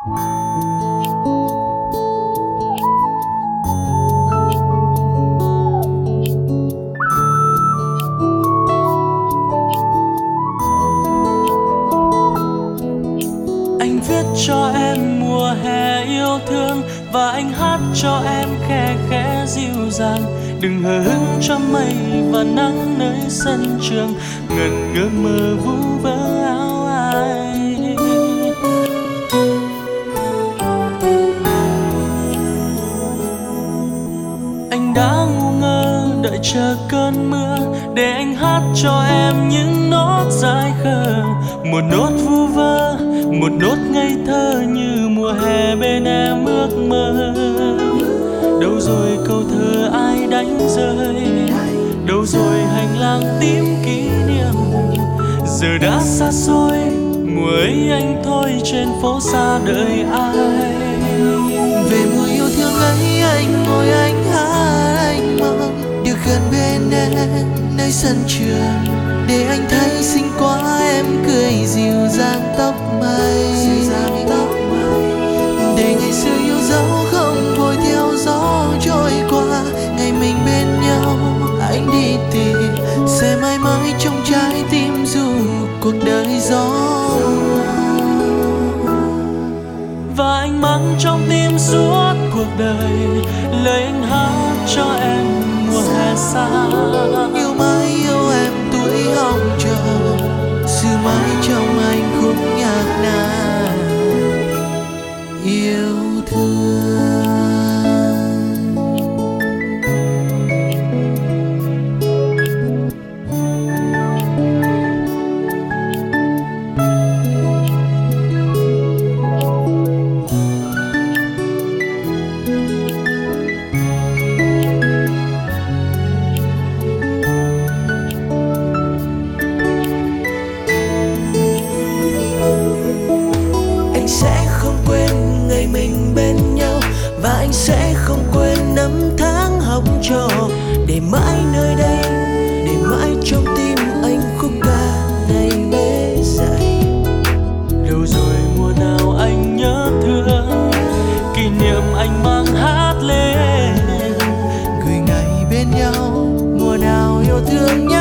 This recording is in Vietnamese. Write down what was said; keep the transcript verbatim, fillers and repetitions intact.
Anh viết cho em mùa hè yêu thương, và anh hát cho em khe khẽ dịu dàng. Đừng hờ hững cho mây và nắng nơi sân trường, ngần ngơ mơ vu vơ áo ai. Anh đã ngu ngơ đợi chờ cơn mưa, để anh hát cho em những nốt dại khờ. Một nốt vu vơ, một nốt ngây thơ như mùa hè bên em ước mơ. Đâu rồi câu thơ ai đánh rơi, đâu rồi hành lang tím kỷ niệm. Giờ đã xa xôi, mùa ấy anh thôi trên phố xa đợi ai. Về mùa yêu thương ấy anh ngồi anh hát anh mong được gần bên em nơi sân trường, để anh thấy xinh quá em cười dịu dàng tóc mây. Để ngày xưa yêu dấu không vội theo gió trôi qua, ngày mình bên nhau anh đi tìm, sẽ mãi mãi trong trái tim dù cuộc đời gió. Và anh mang trong tim suốt cuộc đời lời anh hát cho em mùa hè xa. Yêu mãi yêu em tuổi hồng chờ, giữ mãi trong anh khúc nhạc nàng yêu thương. Anh sẽ không quên ngày mình bên nhau, và anh sẽ không quên năm tháng học trò. Để mãi nơi đây, để mãi trong tim anh khúc ca này bế dậy. Đâu rồi mùa nào anh nhớ thương, kỷ niệm anh mang hát lên. Gửi ngày bên nhau, mùa nào yêu thương